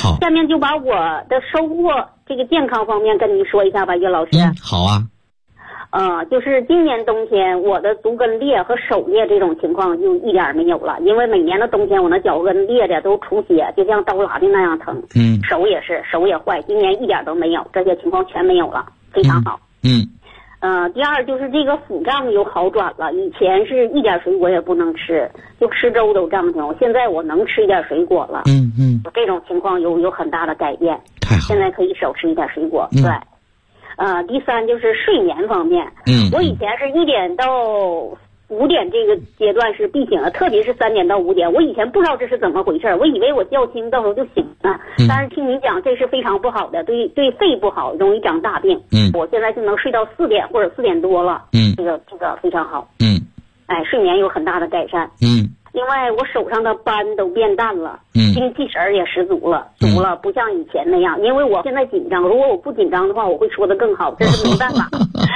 好， 下面就把我的收获这个健康方面跟您说一下吧，岳老师。 好啊。 就是今年冬天我的足跟裂和手裂这种情况就一点没有了，因为每年的冬天我那脚跟裂的都出血，就像刀剌的那样疼。手也是，手也坏，今年一点都没有，这些情况全没有了，非常好。第二就是这个腹胀有好转了，以前是一点水果也不能吃，就吃粥都胀挺，现在我能吃一点水果了。这种情况有很大的改变， 太好， 现在可以少吃一点水果。对。第三就是睡眠方面，我以前是1点到5点这个阶段是必醒的，特别是3点到5点，我以前不知道这是怎么回事，我以为我觉轻到时候就醒了，但是听你讲这是非常不好的，对肺不好，容易长大病。我现在就能睡到4点或者4点多了，这个非常好。睡眠有很大的改善。另外我手上的斑都变淡了，精气神也十足了，不像以前那样。因为我现在紧张，如果我不紧张的话，我会说得更好，这是没办法。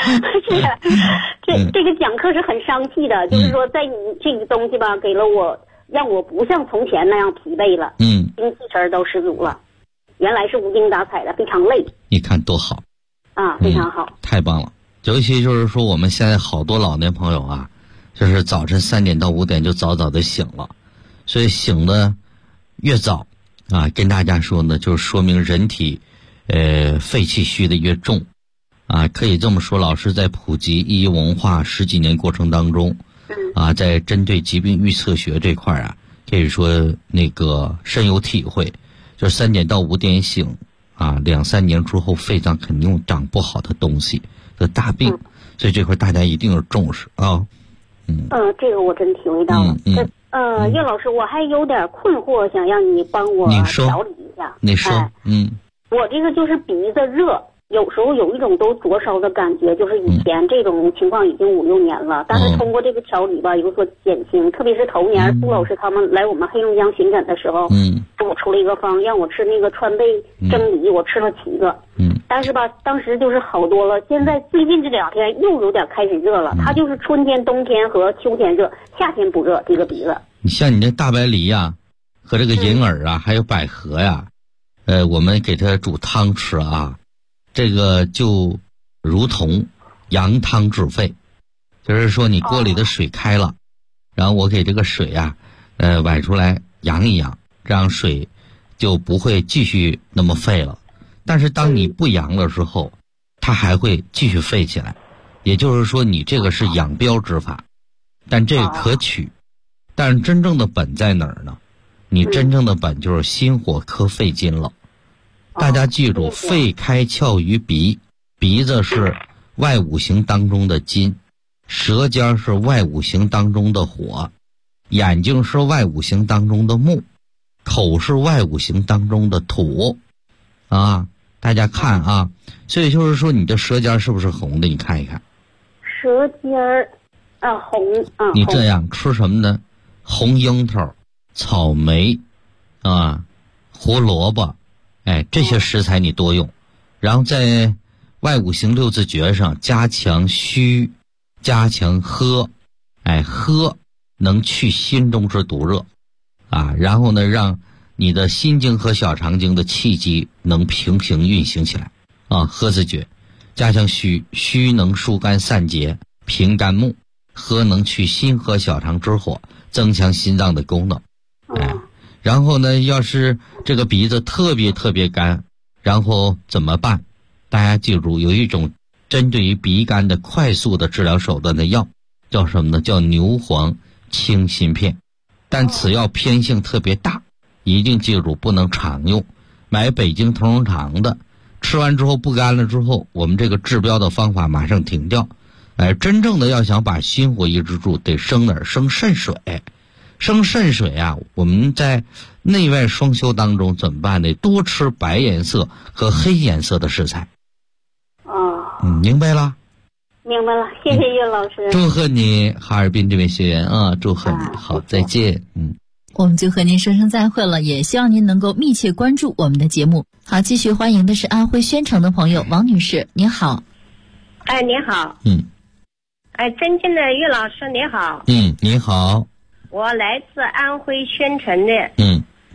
这个讲课是很伤气的，就是说在你这个东西吧，给了我，让我不像从前那样疲惫了，精气神都十足了。原来是无精打采的，非常累。 你看多好啊，非常好， 太棒了。尤其就是说我们现在好多老年朋友啊，就是早晨3点到5点就早早的醒了，所以醒的越早啊，跟大家说呢，就是说明人体肺气虚的越重啊。可以这么说，老师在普及医医文化10几年过程当中啊，在针对疾病预测学这块啊，可以说那个深有体会。就是3点到5点醒啊，2、3年之后肺脏肯定长不好的东西的大病，所以这块大家一定要重视啊。 这个我真体会到了。岳老师，我还有点困惑，想让你帮我调理一下。 你说， 我这个就是鼻子热，有时候有一种都灼烧的感觉，就是以前这种情况已经5、6年了，但是通过这个调理吧，有所减轻。特别是头年苏老师他们来我们黑龙江巡诊的时候，给我出了一个方，让我吃那个川贝蒸梨，我吃了7个。但是吧，当时就是好多了。现在最近这2天又有点开始热了，它就是春天、冬天和秋天热，夏天不热。这个鼻子， 你像你这大白梨呀，和这个银耳啊，还有百合呀，我们给它煮汤吃啊，这个就如同羊汤治肺，就是说你锅里的水开了，然后我给这个水啊，崴出来扬一扬，这样水就不会继续那么沸了。但是当你不扬的时候，它还会继续沸起来。也就是说你这个是养标之法，但这个可取。但是真正的本在哪儿呢？你真正的本就是心火克肺经了。大家记住，肺开窍于鼻，鼻子是外五行当中的金，舌尖是外五行当中的火，眼睛是外五行当中的木，口是外五行当中的土啊。大家看啊，所以就是说你的舌尖是不是红的？你看一看， 舌尖红啊。 你这样吃什么呢？红樱桃、草莓啊、胡萝卜，这些食材你多用，然后在外五行6字诀上加强虚，加强喝，喝能去心中之毒热啊，然后呢让你的心经和小肠经的气机能平行运行起来啊。喝字诀，加强虚，虚能疏肝散结平肝木，喝能去心和小肠之火，增强心脏的功能。然后呢，要是这个鼻子特别干，然后怎么办？大家记住，有一种针对于鼻干的快速的治疗手段的药，叫什么呢？叫牛黄清心片。但此药偏性特别大，一定记住不能常用。买北京同仁堂的，吃完之后不干了之后，我们这个治标的方法马上停掉。真正的要想把心火抑制住，得生哪儿？生肾水。生肾水啊，我们在内外双修当中怎么办呢？多吃白颜色和黑颜色的食材。明白了？ 明白了，谢谢岳老师。 祝贺你，哈尔滨这位学员啊，祝贺你。好，再见。 我们就和您说声再会了，也希望您能够密切关注我们的节目。好，继续欢迎的是安徽宣城的朋友王女士，您好。 您好。尊敬的岳老师，你好。 你好。 我来自安徽宣城的。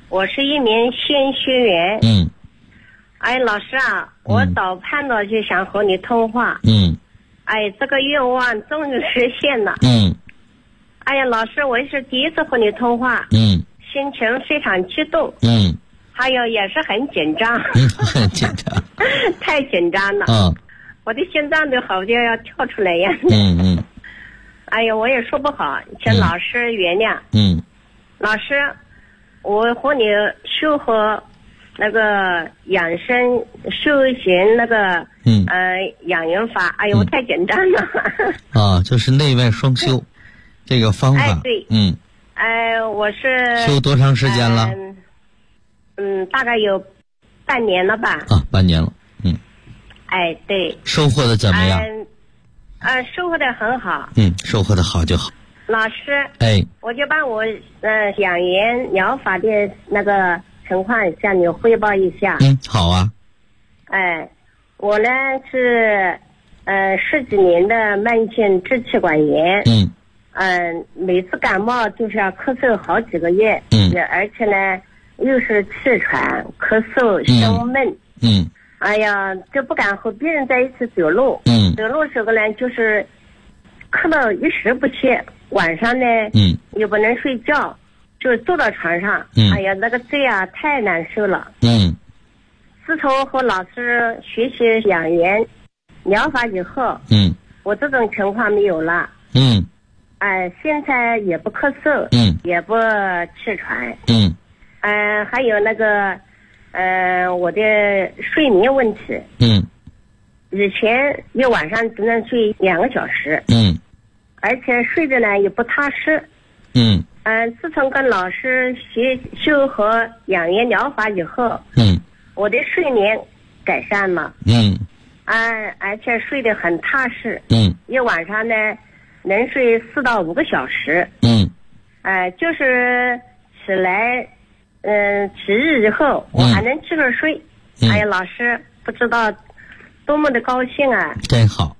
我是一名新学员。 嗯。 哎，老师啊，我早盼着就想和你通话。 嗯。 哎，这个愿望终于实现了。 嗯。 哎呀，老师，我是第一次和你通话。 嗯。 心情非常激动。 嗯。 还有也是很紧张。 很紧张。 太紧张了。 嗯。 我的心脏都好像要跳出来呀。 嗯。 哎呀，我也说不好，请老师原谅。 嗯。 老师，我和你修和那个养生修行那个养元法，哎呦，我太紧张了。 啊，就是内外双修这个方法。 哎，对。 嗯。 我是修多长时间了？ 大概有半年了吧。 啊，半年了。嗯。 哎，对。 收获的怎么样？ 收获的很好。 收获的好就好。 老师。 哎。 我就把我养颜疗法的那个情况向你汇报一下。 好啊。 我呢是10几年的慢性支气管炎。每次感冒就是要咳嗽好几个月。而且呢又是气喘、咳嗽、胸闷。哎呀，就不敢和别人在一起走路。走路时候呢就是咳到一时不歇，晚上呢又不能睡觉，就坐到床上。哎呀，那个嘴啊太难受了。自从和老师学习养颜疗法以后，我这种情况没有了。现在也不咳嗽，也不气喘。还有那个我的睡眠问题。以前一晚上只能睡2个小时。而且睡着呢也不踏实。自从跟老师修和养颜疗法以后，我的睡眠改善了。而且睡得很踏实。一晚上呢能睡4到5个小时。就是起来起日以后我还能继续睡。哎呀，老师不知道多么的高兴啊。 真好。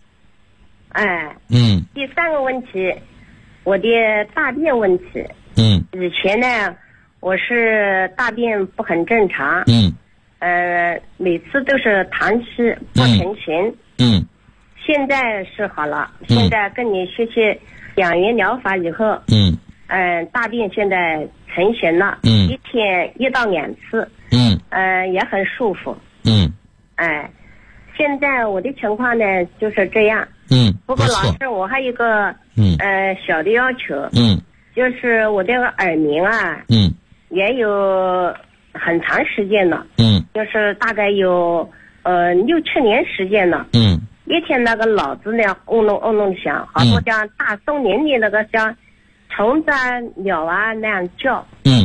第3个问题，我的大便问题。以前呢我是大便不很正常。每次都是溏稀不成形。现在是好了。现在跟你学习养颜疗法以后，大便现在成型了。一天1到2次。也很舒服。现在我的情况呢就是这样。不过老师，我还有一个小的要求。就是我这个耳鸣啊，也有很长时间了。就是大概有6、7年时间了。一天那个脑子呢嗡隆嗡隆响，好像像大森林里那个像虫子啊鸟啊那样叫。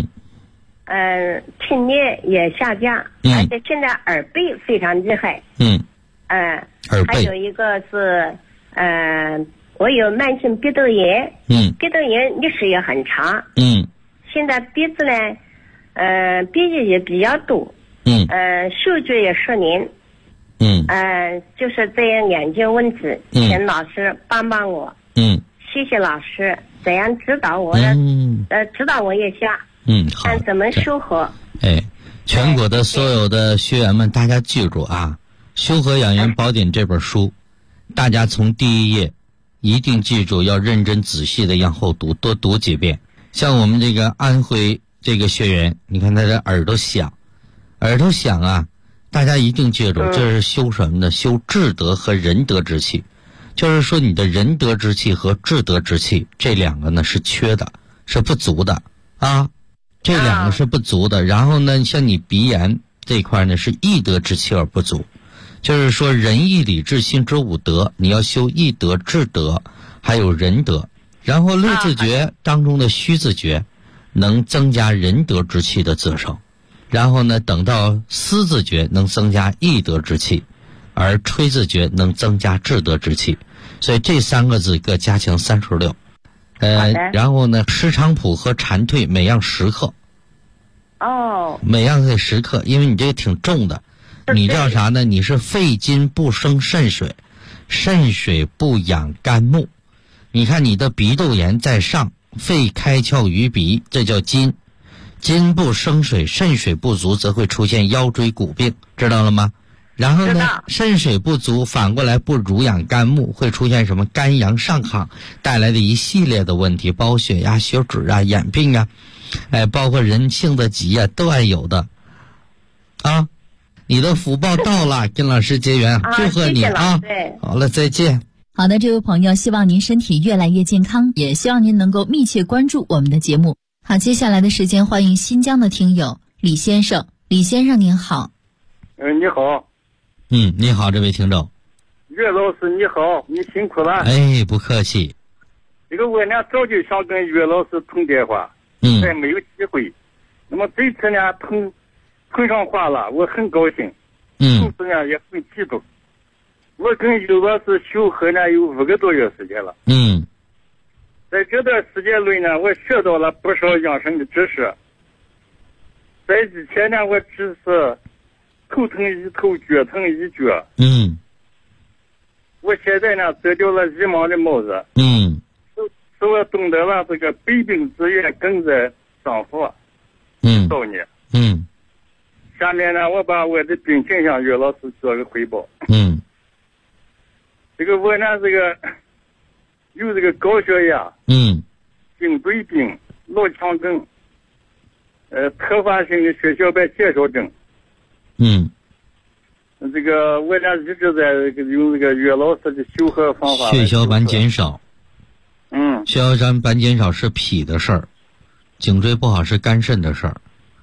听力也下降。而且现在耳背非常厉害。还有一个是我有慢性鼻窦炎。鼻窦炎历史也很长。现在鼻子呢鼻液也比较多。嗅觉也失灵。就是这样2件问题，请老师帮帮我。谢谢老师，怎样指导我指导我一下。 好。 看怎么修和。 全国的所有的学员们，大家记住啊，《修和养颜宝典》这本书，大家从第1页一定记住，要认真仔细的往后读，多读几遍。像我们这个安徽这个学员，你看他的耳朵响啊，大家一定记住，这是修什么呢？修智德和仁德之气。就是说你的仁德之气和智德之气这2个呢是缺的，是不足的啊。这2个是不足的。然后呢，像你鼻炎这一块呢是义德之气而不足。就是说仁义礼智信之5德，你要修义德、智德还有仁德。然后六字诀当中的虚字诀能增加仁德之气的滋生。然后呢，等到思字诀能增加义德之气，而吹字诀能增加智德之气。所以这3个字各加强36。然后呢，石菖蒲和蝉蜕每样10克。每样得10克，因为你这个挺重的。你叫啥呢？你是肺金不生肾水，肾水不养肝木。你看你的鼻窦炎在上，肺开窍于鼻，这叫金。 筋不生水，肾水不足，则会出现腰椎骨病，知道了吗？然后呢，肾水不足，反过来不濡养肝木，会出现什么肝阳上亢带来的一系列的问题，包括血压、血脂啊、眼病啊，包括人性的疾啊，都爱有的。啊，你的福报到了，跟老师结缘，祝贺你啊！好了，再见。 好的，这位朋友，希望您身体越来越健康，也希望您能够密切关注我们的节目。好，接下来的时间，欢迎新疆的听友李先生。李先生您好。 你好。 你好，这位听众。 岳老师你好，你辛苦了。 不客气。 这个我呢早就想跟岳老师通电话，但没有机会。那么这次呢通上话了，我很高兴。同时呢也很激动。我跟岳老师修合呢有5个多月时间了。在这段时间内呢，我学到了不少养生的知识。在以前呢，我只是头疼一头，脚疼一脚。我现在呢摘掉了一毛的帽子。使我懂得了这个百病之源根在脏腑。道理。下面呢，我把我的病情向岳老师做个汇报。这个我呢，这个有这个高血压。颈椎病、脑腔症，特发性的血小板减少症。这个我呢一直在用这个岳老师的修合方法。 血小板减少。血小板减少是脾的事儿，颈椎不好是肝肾的事儿。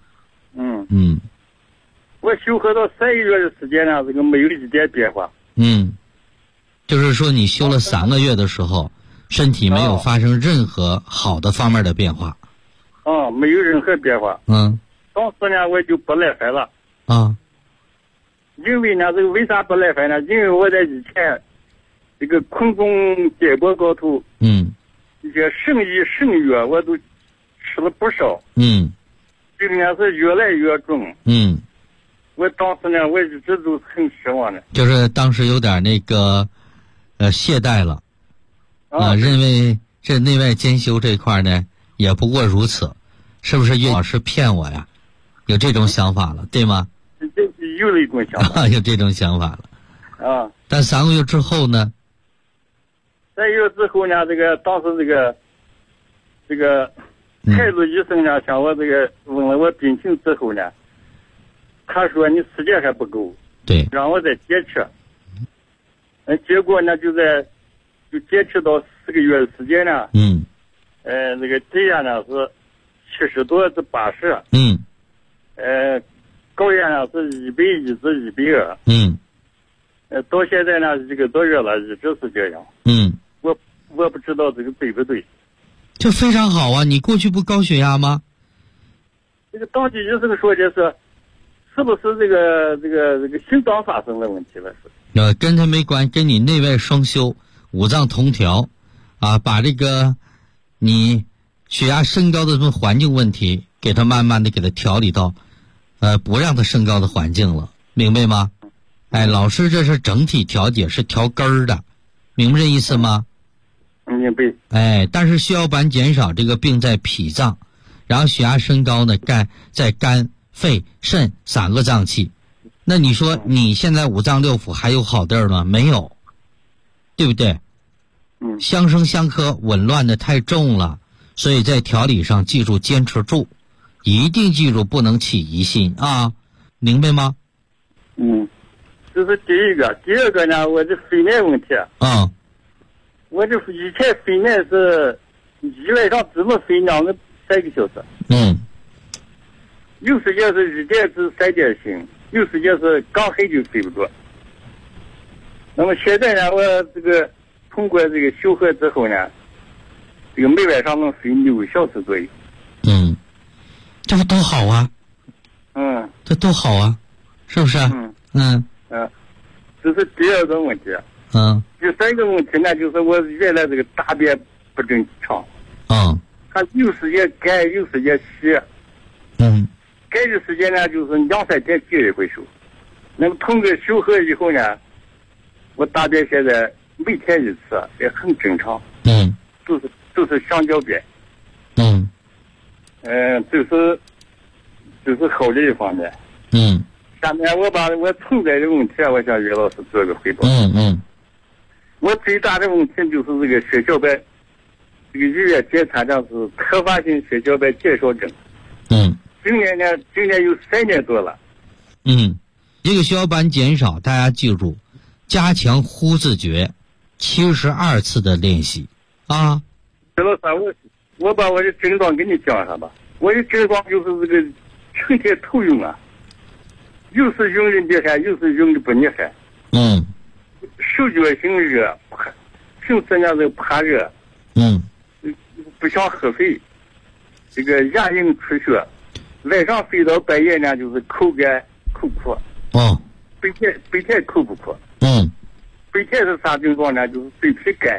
我修合到3个月的时间呢，这个没有一点变化。 就是说你修了3个月的时候，身体没有发生任何好的方面的变化。 没有任何变化。当时呢我就不耐烦了。因为呢这个为啥不耐烦呢？因为我在以前这个空中结果高头，一些生医生药我都吃了不少。病呢是越来越重。我当时呢我一直都很失望的。 就是当时有点那个懈怠了。认为这内外兼修这块呢也不过如此，是不是岳老师骗我呀？有这种想法了，对吗？ 有了一种想法。 有这种想法了。但3个月之后呢 ？3个月之后呢，这个当时这个孩子医生呢向我这个问了我病情之后呢，他说你时间还不够， 对， 让我再坚持。结果呢就坚持到4个月的时间呢。这个低压呢是70多至80。高压呢是110至120。到现在呢1个多月了，一直是这样。我不知道这个对不对。 这非常好啊！你过去不高血压吗？ 这个当地医生说的是不是这个心脏发生了问题了？ 跟他没关，跟你内外双修、五脏同调把这个你血压升高的这种环境问题给他慢慢的给他调理到不让它升高的环境了，明白吗？老师这是整体调节，是调根儿的，明白这意思吗？ 明白。 但是血小板减少这个病在脾脏，然后血压升高呢在肝、肺、肾3个脏器。那你说你现在5脏6腑还有好地儿吗？没有，对不对？相生相克紊乱的太重了，所以在调理上记住坚持住，一定记住不能起疑心啊，明白吗？ 这是第一个。第二个呢，我的肺炎问题。我这以前肺炎是1晚上只能睡2个3个小时。有时间是1点至3点醒，有时间是刚睡就睡不着。那么现在呢，我这个通过这个修合之后呢，这个每晚上能睡6个小时左右。 这不多好啊。这多好啊，是不是？ 这是第二个问题。第3个问题呢，就是我原来这个大便不正常。它有时间干，有时间稀。干的时间呢，就是2、3天结一回手。那么通过修合以后呢，我大便现在每天1次，也很正常。都是橡胶便。就是这是好的一方面。下面我把我存在的问题我向于老师做个汇报。我最大的问题就是这个血小板，这个医院检查上是特发性血小板减少症。今年有3年多了。 这个血小板减少，大家记住，加强呼字诀72次的练习啊。 徐老师，我把我的症状给你讲一下吧。我的症状就是这个成天头晕啊，又是晕的厉害，又是晕的不厉害。手脚心热，平时呢是怕热。不想喝水，这个牙龈出血，晚上睡到半夜呢就是口干口苦。白天口不苦。白天是啥症状呢？就是嘴皮干，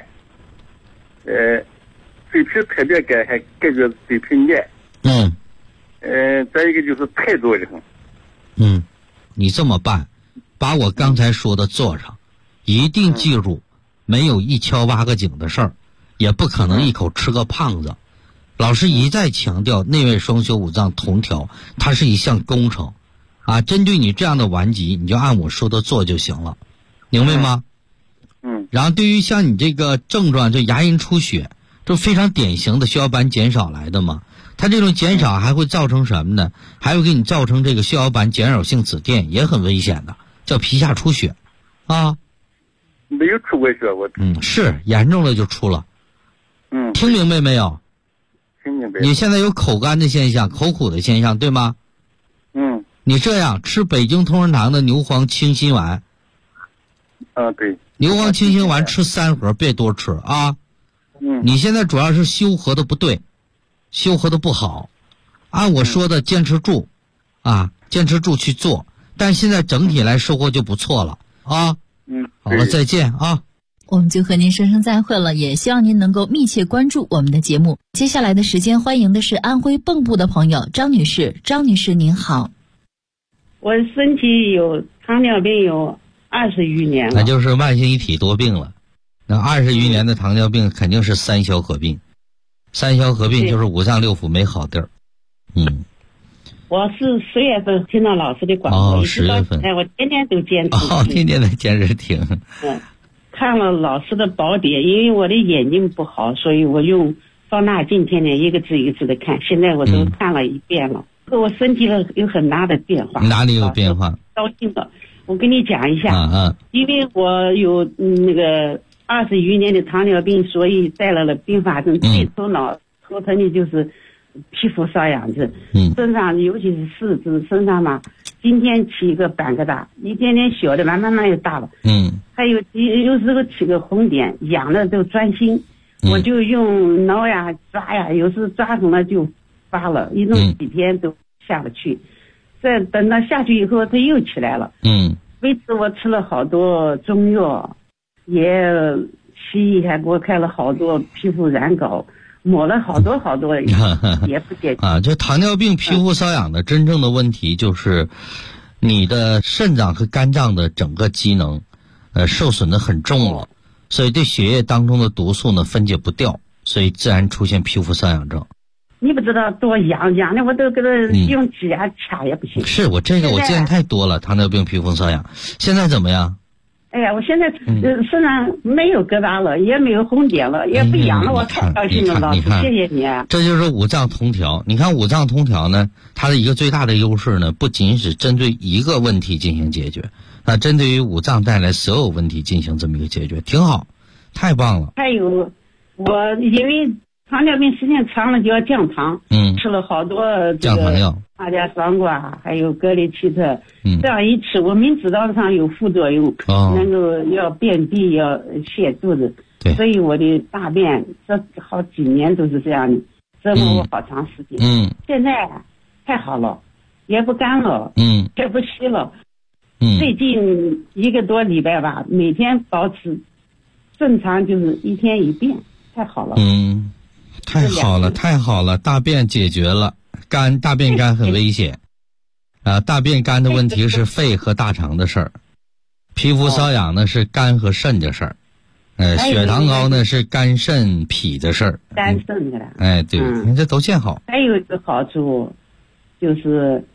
嘴皮特别干，还感觉嘴皮黏。再一个就是太多的很。 你这么办，把我刚才说的做上，一定记住，没有一敲挖个井的事儿，也不可能一口吃个胖子。老师一再强调，内外双修五脏同调，它是一项工程啊。针对你这样的顽疾，你就按我说的做就行了，明白吗？然后对于像你这个症状，就牙龈出血，这非常典型的血小板减少来的嘛。它这种减少还会造成什么呢？还会给你造成这个血小板减少性紫癜，也很危险的，叫皮下出血啊。 没有出过血，我是严重了就出了。听明白没有？ 听明白。 你现在有口干的现象，口苦的现象，对吗？你这样吃北京同仁堂的牛黄清心丸。 对。 牛黄清心丸吃3盒，别多吃啊。你现在主要是修合的不对，修合的不好，按我说的坚持住啊，坚持住去做，但现在整体来收获就不错了啊。好了，再见啊。 我们就和您说声再会了，也希望您能够密切关注我们的节目。接下来的时间，欢迎的是安徽蚌埠的朋友张女士。张女士您好。 我身体有糖尿病有20余年了。 那就是慢性一体多病了。那20余年的糖尿病肯定是3消合并。3消合并就是五脏六腑没好地儿。 我是10月份听到老师的广播 ，10月份， 我天天都坚持。 天天在坚持听。 看了老师的宝典，因为我的眼睛不好，所以我用放大镜天天一个字一个字的看，现在我都看了1遍了。我身体有很大的变化。 哪里有变化？ 高兴的，我跟你讲一下。因为我有那个20余年的糖尿病，所以带来了并发症。最头疼的就是皮肤瘙痒症。身上尤其是四肢身上嘛，今天起一个半个大，一点点小的，慢慢又大了。还有时候起个红点，痒的都钻心。我就用挠呀抓呀，有时抓疼了就发了，一弄几天都下不去。再等到下去以后，它又起来了。为此我吃了好多中药，也西医还给我开了好多皮肤软膏，抹了好多也不解决。 这糖尿病皮肤瘙痒的真正的问题就是你的肾脏和肝脏的整个机能受损的很重了，所以对血液当中的毒素呢分解不掉，所以自然出现皮肤瘙痒症。 你不知道多痒的，我都给他用指甲掐也不行。 是我见太多了，糖尿病皮肤瘙痒。现在怎么样？ 哎呀，我现在身上没有疙瘩了，也没有红点了，也不痒了，我太高兴了，老师，谢谢你。 这就是五脏同调。你看五脏同调呢，它的一个最大的优势呢，不仅是针对一个问题进行解决，那针对于五脏带来所有问题进行这么一个解决，挺好，太棒了。 还有，我因为糖尿病时间长了就要降糖，吃了好多降糖药， 阿加桑瓜还有格列齐特，这样一吃，我明知道上有副作用，能够要便秘要泻肚子，所以我的大便这好几年都是这样的，折磨我好长时间。现在太好了，也不干了，也不稀了。最近1个多礼拜吧，每天保持正常，就是1天1便，太好了。 太好了，太好了，大便解决了，大便干很危险，大便干的问题是肺和大肠的事儿，皮肤瘙痒呢是肝和肾的事儿，血糖高呢是肝肾脾的事儿。 肝肾的。 对，你这都见好。 还有一个好处，就是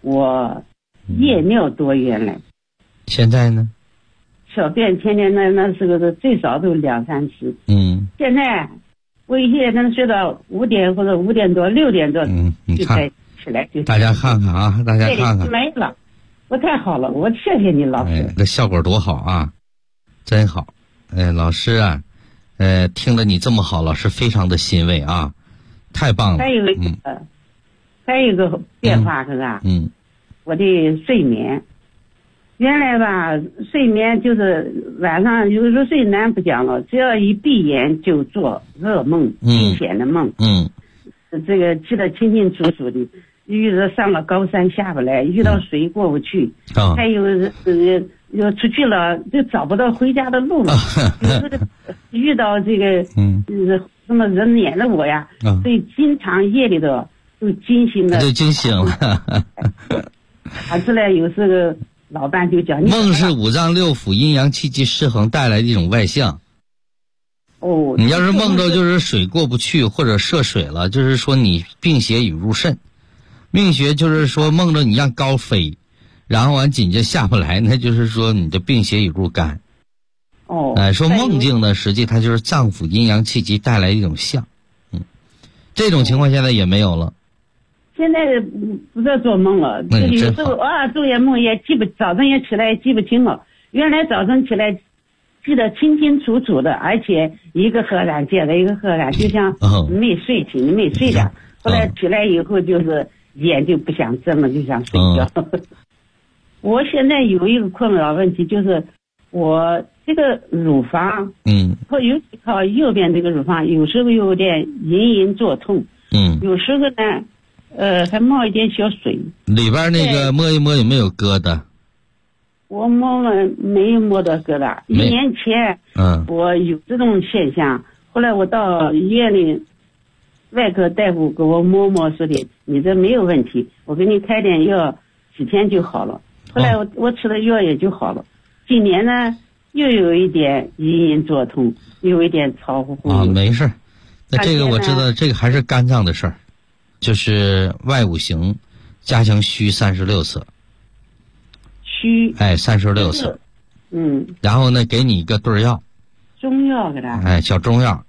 我夜尿多原来。 现在呢？ 小便天天那时候是最少都2-3次。现在我一夜能睡到5点或者5点多6点多，就才起来就。 大家看看啊，大家看看。 没了，我太好了，我谢谢你老师。 这效果多好啊，真好。老师啊，听了你这么好，老师非常的欣慰啊，太棒了。 还有一个变化是吧？我的睡眠。原来吧，睡眠就是晚上有入睡难不讲了，只要一闭眼就做噩梦，惊险的梦。这个记得清清楚楚的。遇到上了高山下不来，遇到水过不去，还有又出去了就找不到回家的路了。遇到这个什么人撵了我呀，所以经常夜里头都惊醒了。 就惊醒了。 出来有时候老伴就讲， 梦是五脏六腑阴阳气机失衡带来的一种外象。你要是梦着就是水过不去或者涉水了，就是说你病邪已入肾。命学就是说梦着你让高飞，然后完紧接下不来，那就是说你的病邪已入肝。说梦境呢，实际它就是脏腑阴阳气机带来一种象。这种情况现在也没有了。 现在不再做梦了，有时候昼夜梦也早晨也起来记不清了。原来早晨起来记得清清楚楚的，而且一个喝染接着一个喝染，就像没睡醒没睡的。后来起来以后就是眼就不想睁了，就想睡觉。我现在有一个困扰问题，就是我这个乳房，尤其靠右边这个乳房，有时候有点隐隐作痛，有时候呢，还冒一点小水。 里边那个摸一摸有没有疙瘩？ 我摸了没摸到疙瘩。1年前，我有这种现象，后来我到医院里。外科大夫给我摸摸说的，你这没有问题，我给你开点药，几天就好了。后来我吃了药也就好了。今年呢，又有一点隐隐作痛，有一点潮乎乎。 没事。那这个我知道，这个还是肝脏的事儿，就是外五行加强虚36次。 虚 ？36次。然后呢，给你一个对药。 中药给他。 小中药。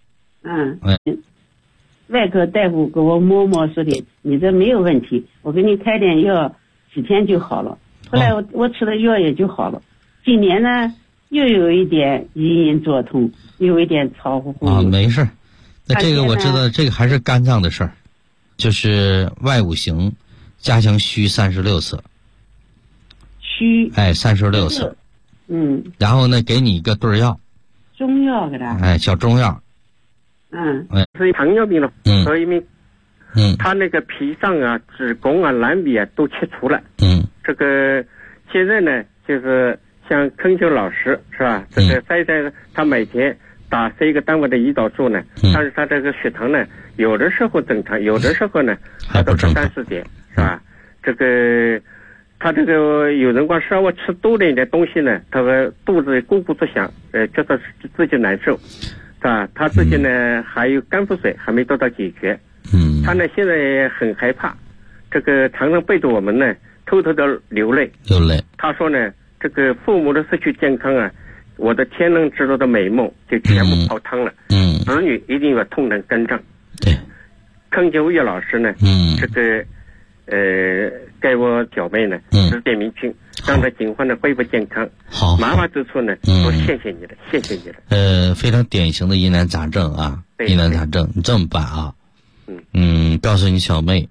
外科大夫给我摸摸说的，你这没有问题，我给你开点药，几天就好了。后来我吃了药也就好了。今年呢，又有一点隐隐作痛，有一点潮乎乎。 没事。那这个我知道，这个还是肝脏的事儿，就是外五行加强虚36次。 虚 ？36次。然后呢，给你一个对药。 中药给他。 小中药。 是糖尿病了，所以他那个脾脏啊、子宫啊、阑尾啊都切除了。这个现在呢，就是像坑秋老师是吧？这个在他每天打3个单位的胰岛素呢，但是他这个血糖呢，有的时候正常，有的时候呢，他都是3-4点，是吧？这个他这个有人光稍微吃多了一点东西呢，他的肚子咕咕作响，觉得自己难受。他自己呢还有肝腹水还没得到解决，他呢现在很害怕，这个常常背着我们呢偷偷的流泪。他说呢，这个父母的失去健康啊，我的天伦之乐的美梦就全部泡汤了。子女一定要痛能跟上。 对， 坑秋叶老师呢，这个给我小妹呢指点迷津，让她尽快的恢复健康。 好， 麻烦之处呢，都谢谢你了，谢谢你了。 非常典型的疑难杂症啊，疑难杂症，你这么办啊？告诉你小妹，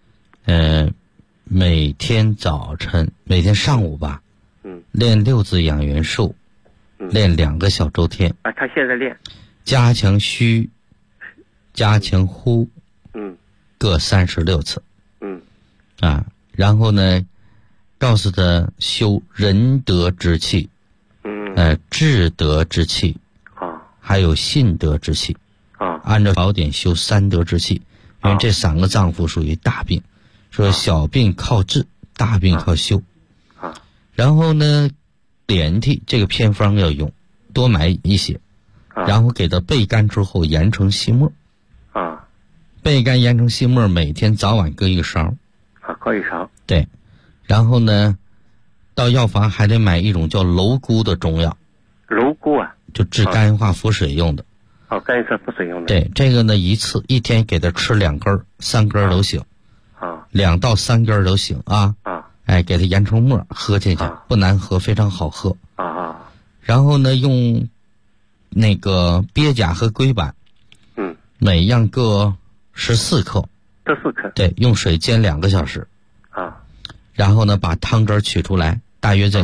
每天早晨，每天上午吧，练6字养元术，练2个小周天。 他现在练。 加强虚，加强呼，各36次。然后呢，告诉他修仁德之气，智德之气，还有信德之气，按照宝典修3德之气，因为这3个脏腑属于大病，说小病靠治，大病靠修。然后呢，连替这个偏方要用，多买一些，然后给它焙干之后研成细末。焙干研成细末，每天早晚各1个勺。 各1勺。 对。 然后呢，到药房还得买一种叫蝼蛄的中药。 蝼蛄啊？ 就治肝硬化腹水用的。 肝硬化腹水用的。 对，这个呢一天给他吃2根，3根都行。2到3根都行啊。给他研成沫喝进去，不难喝，非常好喝。然后呢，用那个鳖甲和龟板，每样各14克。 14克。 对，用水煎2个小时。然后呢，把汤汁取出来，大约在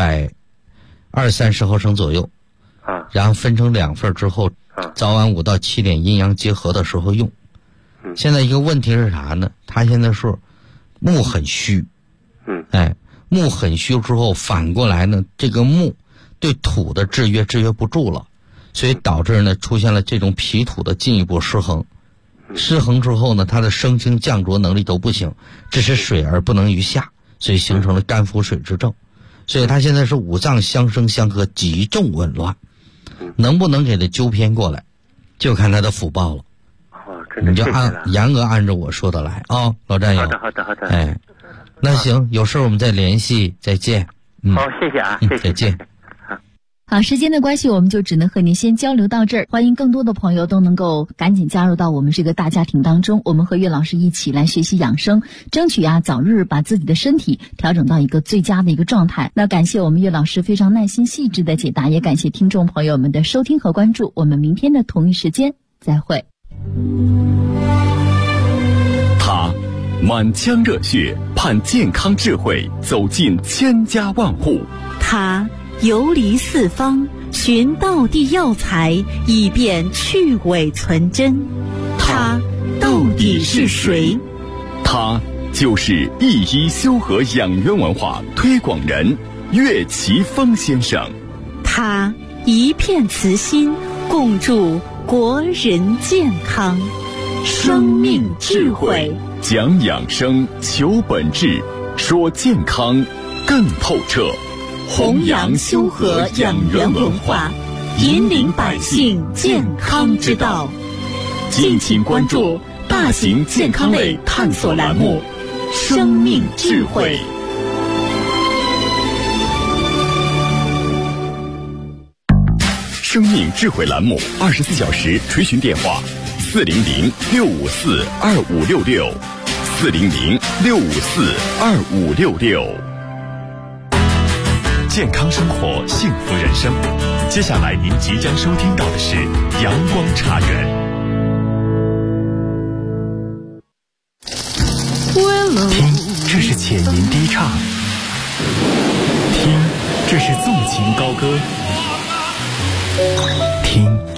120-130毫升左右。然后分成2份之后，早晚5到7点阴阳结合的时候用。现在一个问题是啥呢？他现在是木很虚。木很虚之后，反过来呢，这个木对土的制约不住了，所以导致呢出现了这种脾土的进一步失衡。失衡之后呢，它的升清降浊能力都不行，只是水而不能于下，所以形成了肝腹水之症。所以他现在是五脏相生相克，极重紊乱。能不能给他纠偏过来，就看他的福报了。你就严格按照我说的来啊，老战友。 好的。 那行，有事我们再联系，再见。 好，谢谢啊，谢谢， 再见。 好，时间的关系，我们就只能和您先交流到这儿。欢迎更多的朋友都能够赶紧加入到我们这个大家庭当中，我们和岳老师一起来学习养生，争取早日把自己的身体调整到一个最佳的一个状态。那感谢我们岳老师非常耐心细致的解答，也感谢听众朋友们的收听和关注。我们明天的同一时间再会。 他满腔热血，盼健康智慧走进千家万户。 他游离四方，寻道地药材，以便去伪存真。他到底是谁？ 他就是一医修和养元文化推广人岳奇峰先生。 他一片慈心，共筑国人健康。生命智慧， 讲养生，求本质，说健康更透彻。 弘扬修和养元文化，引领百姓健康之道。敬请关注大型健康类探索栏目《生命智慧》。 生命智慧栏目24小时垂询电话：400-654-2566，400-654-2566。健康生活，幸福人生。接下来您即将收听到的是阳光茶园。听，这是浅吟低唱；听，这是纵情高歌。